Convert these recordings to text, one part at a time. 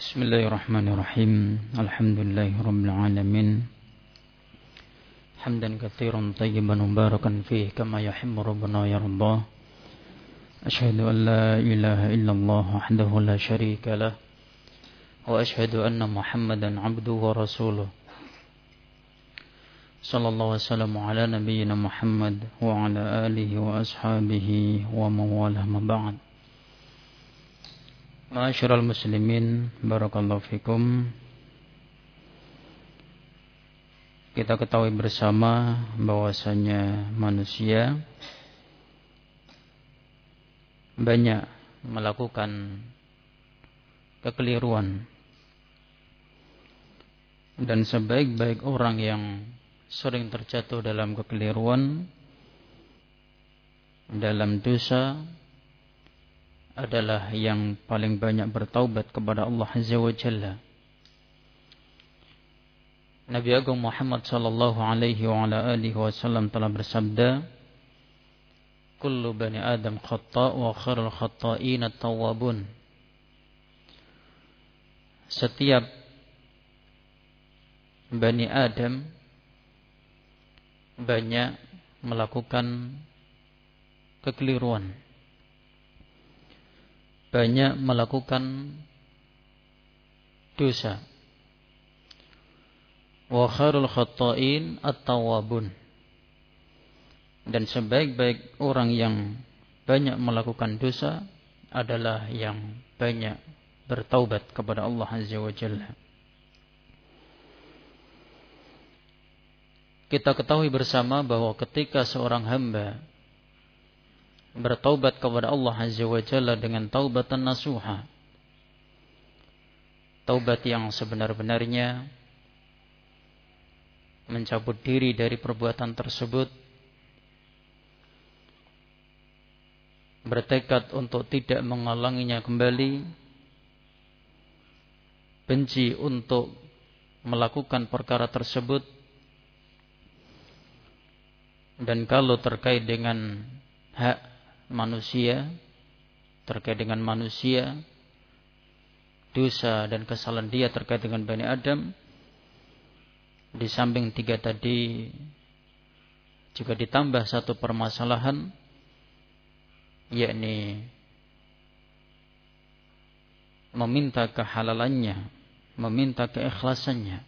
Bismillahirrahmanirrahim. Alhamdulillahirabbil alamin. Hamdan katsiran tayyiban mubarakan fihi kama yuhibbu rabbuna yarda. Asyhadu an la ilaha illallah wahdahu la syarika lah wa asyhadu anna Muhammadan 'abduhu wa rasuluh. Sallallahu wasallam ala nabiyyina Muhammad wa ala alihi wa ashabihi wa mawalah ma ba'd. Ma'asyiral muslimin, barakallahu fikum. Kita ketahui bersama bahwasanya manusia banyak melakukan kekeliruan, dan sebaik-baik orang yang sering terjatuh dalam kekeliruan, dalam dosa, adalah yang paling banyak bertaubat kepada Allah Azza wa Jalla. Nabi Agung Muhammad sallallahu alaihi wa ala alihi wasallam telah bersabda, "Kullu bani Adam khata' wa khairul khata'in at-tawwabun." Setiap Bani Adam banyak melakukan kekeliruan, banyak melakukan dosa. Wa khairul khata'in at-tawwabun. Dan sebaik-baik orang yang banyak melakukan dosa adalah yang banyak bertaubat kepada Allah Azza wa Jalla. Kita ketahui bersama bahwa ketika seorang hamba bertaubat kepada Allah Azza wa Jalla dengan taubatan nasuha, taubat yang sebenar-benarnya, mencabut diri dari perbuatan tersebut, bertekad untuk tidak mengulanginya kembali, benci untuk melakukan perkara tersebut, dan kalau terkait dengan hak manusia, terkait dengan manusia, dosa dan kesalahan dia terkait dengan Bani Adam, di samping tiga tadi juga ditambah satu permasalahan, yakni meminta kehalalannya, meminta keikhlasannya.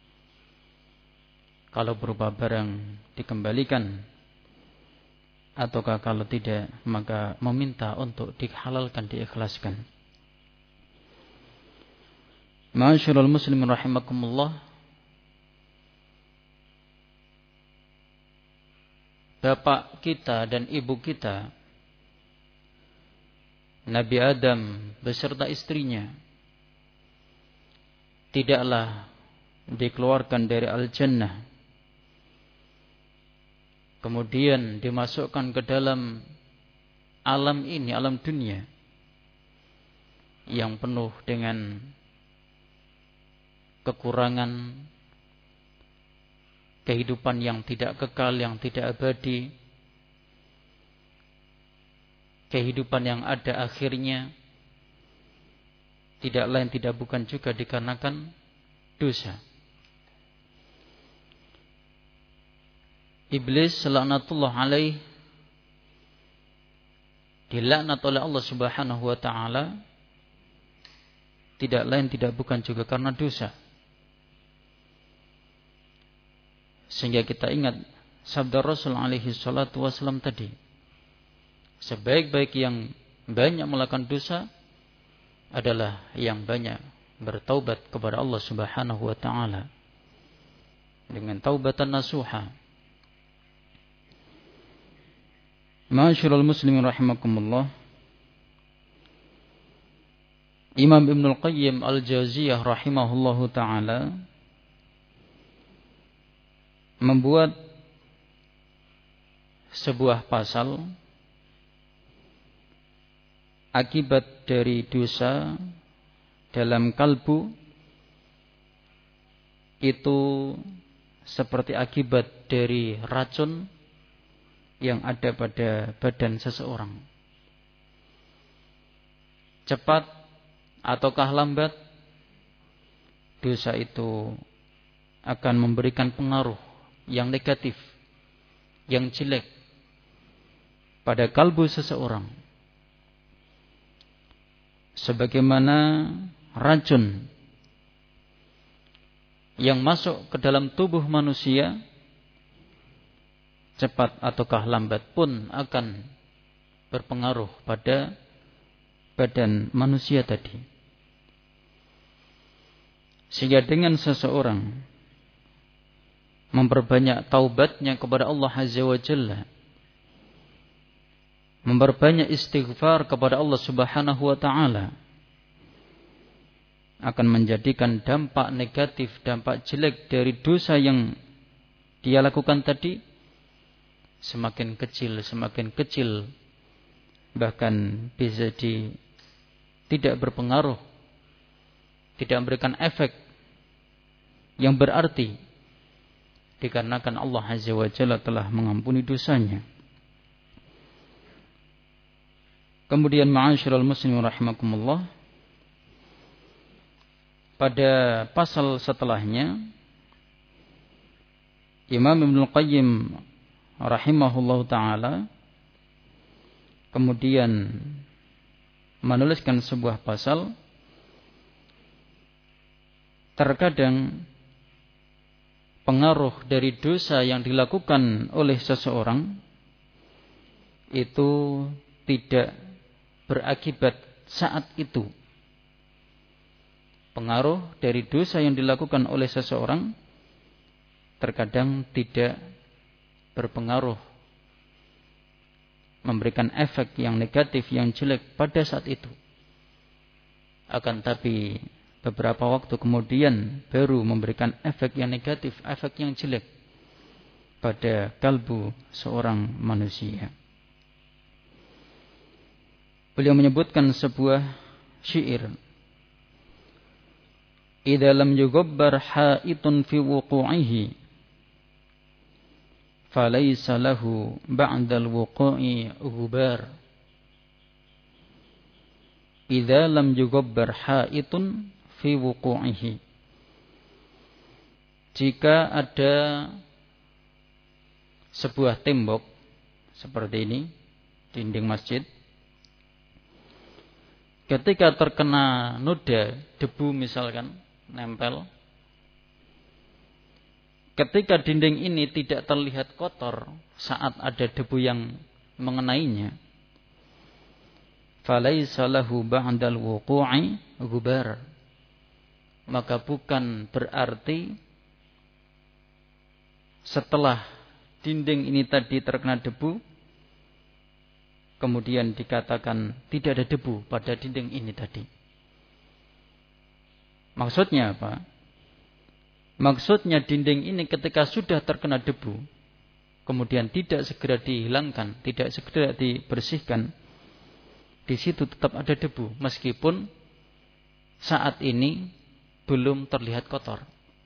Kalau berupa barang dikembalikan, ataukah kalau tidak maka meminta untuk dihalalkan, diikhlaskan. Ma'asyiral muslimin rahimakumullah. Bapak kita dan ibu kita, Nabi Adam beserta istrinya, tidaklah dikeluarkan dari al-jannah, kemudian dimasukkan ke dalam alam ini, alam dunia yang penuh dengan kekurangan, kehidupan yang tidak kekal, yang tidak abadi, kehidupan yang ada akhirnya, tidak lain tidak bukan juga dikarenakan dosa. Iblis laknatullah alaih dilaknat oleh Allah Subhanahu wa taala, tidak lain tidak bukan juga karena dosa. Sehingga kita ingat sabda Rasul alaihi salatu wasallam tadi, sebaik-baik yang banyak melakukan dosa adalah yang banyak bertaubat kepada Allah Subhanahu wa taala dengan taubatan nasuha. Ma'asyiral muslimin rahimakumullah. Imam Ibnul Qayyim Al-Jauziyah rahimahullahu taala membuat sebuah pasal akibat dari dosa dalam kalbu itu seperti akibat dari racun yang ada pada badan seseorang. Cepat ataukah lambat dosa itu akan memberikan pengaruh yang negatif, yang jelek pada kalbu seseorang. Sebagaimana racun yang masuk ke dalam tubuh manusia, cepat ataukah lambat pun akan berpengaruh pada badan manusia tadi. Sehingga dengan seseorang memperbanyak taubatnya kepada Allah Azza wa Jalla, memperbanyak istighfar kepada Allah Subhanahu wa ta'ala, akan menjadikan dampak negatif, dampak jelek dari dosa yang dia lakukan tadi semakin kecil, bahkan bisa tidak berpengaruh, tidak memberikan efek yang berarti, dikarenakan Allah Azza wa Jalla telah mengampuni dosanya. Kemudian ma'asyiral muslimin rahimakumullah, pada pasal setelahnya Imam Ibnu Qayyim rahimahullahu ta'ala kemudian menuliskan sebuah pasal. Terkadang pengaruh dari dosa yang dilakukan oleh seseorang itu tidak berakibat saat itu. Pengaruh dari dosa yang dilakukan oleh seseorang terkadang tidak berpengaruh, memberikan efek yang negatif, yang jelek pada saat itu. Akan tapi beberapa waktu kemudian baru memberikan efek yang negatif, efek yang jelek pada kalbu seorang manusia. Beliau menyebutkan sebuah syair, "Idza lam yughabbar haitun fi wuqu'ihi falaysa lahu ba'dal wuqu'i ghubar." Idza lam yughabbar haitun fi wuqu'ihi. Jika ada sebuah tembok seperti ini, dinding masjid, ketika terkena noda debu misalkan nempel, ketika dinding ini tidak terlihat kotor saat ada debu yang mengenainya, falaisa lahu ba'dal wuqu'i ghubar, maka bukan berarti setelah dinding ini tadi terkena debu kemudian dikatakan tidak ada debu pada dinding ini tadi. Maksudnya apa? Maksudnya dinding ini ketika sudah terkena debu kemudian tidak segera dihilangkan, tidak segera dibersihkan, di situ tetap ada debu meskipun saat ini belum terlihat kotor.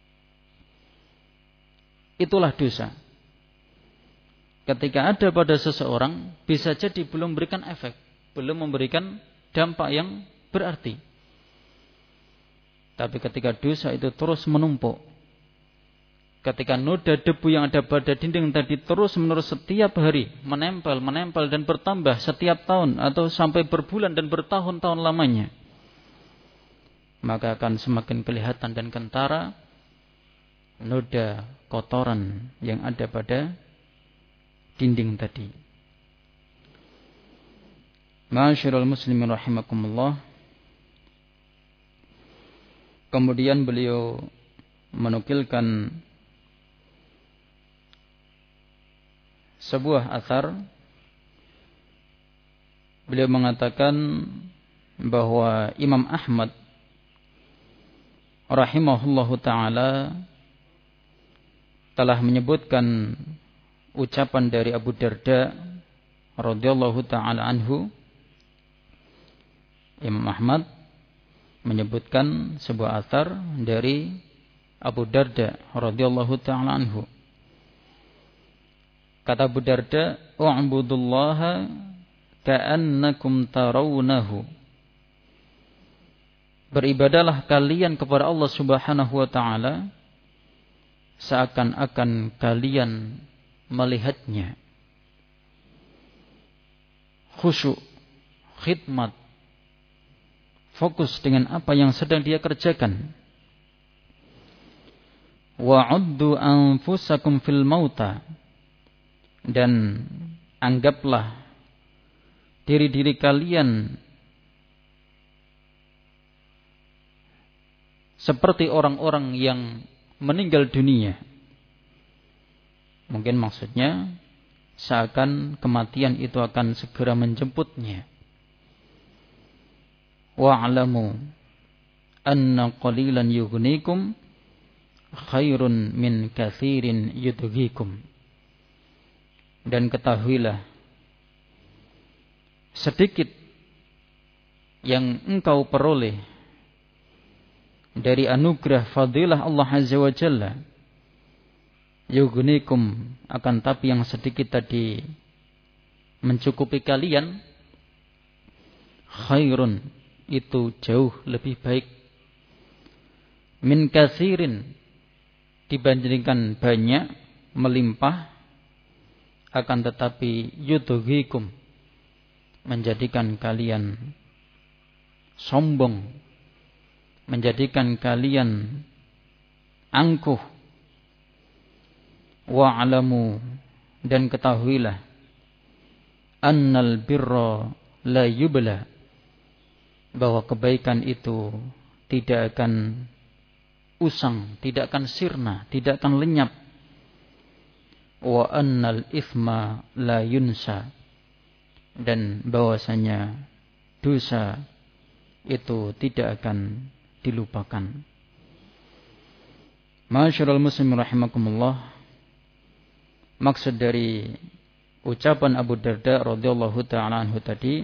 Itulah dosa. Ketika ada pada seseorang bisa jadi belum memberikan efek, belum memberikan dampak yang berarti. Tapi ketika dosa itu terus menumpuk, ketika noda debu yang ada pada dinding tadi terus menerus setiap hari menempel dan bertambah setiap tahun atau sampai berbulan dan bertahun-tahun lamanya, maka akan semakin kelihatan dan kentara noda kotoran yang ada pada dinding tadi. Ma'asyiral muslimin rahimakumullah. Kemudian beliau menukilkan sebuah athar. Beliau mengatakan bahwa Imam Ahmad rahimahullahu ta'ala telah menyebutkan ucapan dari Abu Darda radhiyallahu ta'ala anhu. Imam Ahmad menyebutkan sebuah athar dari Abu Darda radhiyallahu ta'ala anhu. Kata Abu Darda, "U'budullaha ka'annakum tarawnahu beribadahlah kalian kepada Allah Subhanahu wa taala seakan-akan kalian melihatnya. Khusyuk, khidmat, fokus dengan apa yang sedang dia kerjakan. Wa'uddu anfusakum fil mauta, dan anggaplah diri-diri kalian seperti orang-orang yang meninggal dunia. Mungkin maksudnya seakan kematian itu akan segera menjemputnya. Wa'lamu anna qalilan yughnikum khairun min katsirin yudghikum. Dan ketahuilah, sedikit yang engkau peroleh dari anugerah fadilah Allah Azza wa Jalla, yughnikum, akan tapi yang sedikit tadi mencukupi kalian, khairun, itu jauh lebih baik, min katsirin, dibandingkan banyak, melimpah, akan tetapi yudghikum, menjadikan kalian sombong, menjadikan kalian angkuh. Wa'lamu, dan ketahuilah, annal birra la yubla, bahwa kebaikan itu tidak akan usang, tidak akan sirna, tidak akan lenyap. Wa annal ithma la yunsa, dan bahwasanya dosa itu tidak akan dilupakan. Ma'asyiral muslimin rahimakumullah, maksud dari ucapan Abu Darda radhiyallahu ta'ala anhu tadi,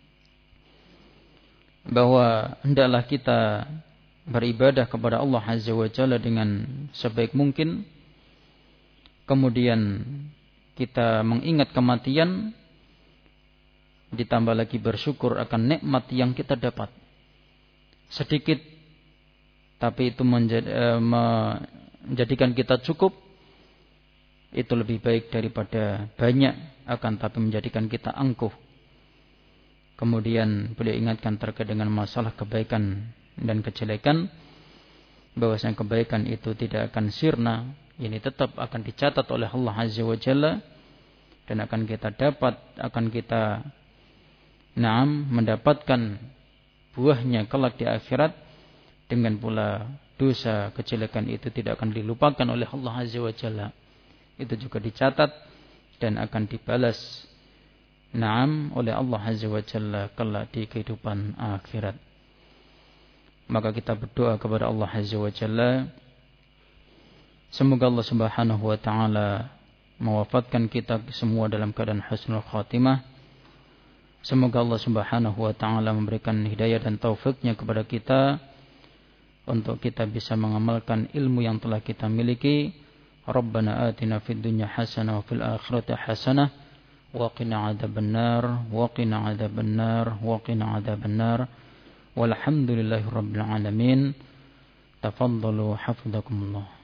bahwa hendaklah kita beribadah kepada Allah Azza wa Jalla dengan sebaik mungkin, kemudian kita mengingat kematian, ditambah lagi bersyukur akan nikmat yang kita dapat. Sedikit, tapi itu menjadikan kita cukup, itu lebih baik daripada banyak, akan tapi menjadikan kita angkuh. Kemudian beliau ingatkan terkait dengan masalah kebaikan dan kejelekan, bahwasanya kebaikan itu tidak akan sirna, ini tetap akan dicatat oleh Allah Azza wa Jalla, dan akan kita dapat, akan kita mendapatkan buahnya kelak di akhirat. Dengan pula dosa kejelekan itu tidak akan dilupakan oleh Allah Azza wa Jalla, itu juga dicatat dan akan dibalas oleh Allah Azza wa Jalla kelak di kehidupan akhirat. Maka kita berdoa kepada Allah Azza wa Jalla, semoga Allah Subhanahu wa taala mewafatkan kita semua dalam keadaan husnul khatimah. Semoga Allah Subhanahu wa taala memberikan hidayah dan taufiknya kepada kita untuk kita bisa mengamalkan ilmu yang telah kita miliki. Rabbana atina fid dunya hasanah wa fil akhirati hasanah wa qina adzabannar wa qina adzabannar wa qina adzabannar. Walhamdulillahirabbil alamin. Tafaddalu hafizakumullah.